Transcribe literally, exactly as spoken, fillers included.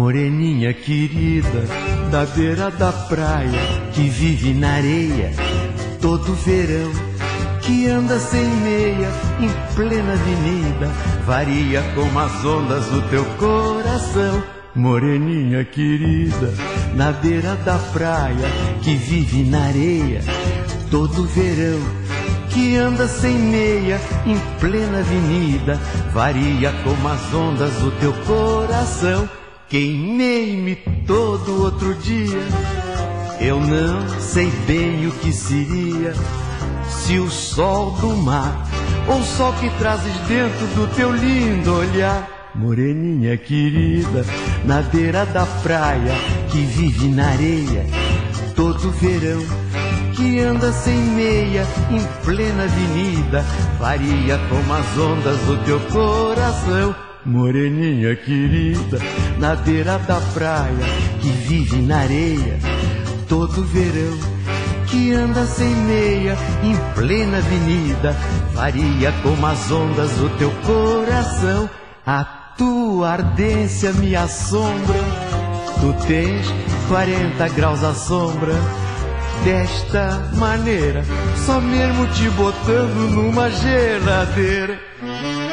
Moreninha querida, da beira da praia, que vive na areia todo verão, que anda sem meia em plena avenida, varia como as ondas do teu coração. Moreninha querida, na beira da praia, que vive na areia todo verão, que anda sem meia em plena avenida, varia como as ondas do teu coração. Queimei-me todo outro dia, eu não sei bem o que seria, se o sol do mar ou o sol que trazes dentro do teu lindo olhar. Moreninha querida, na beira da praia, que vive na areia todo verão, que anda sem meia em plena avenida, varia como as ondas do teu coração. Moreninha querida, na beira da praia, que vive na areia todo verão, que anda sem meia em plena avenida, varia como as ondas do teu coração. A tua ardência me assombra, tu tens quarenta graus à sombra. Desta maneira, só mesmo te botando numa geladeira.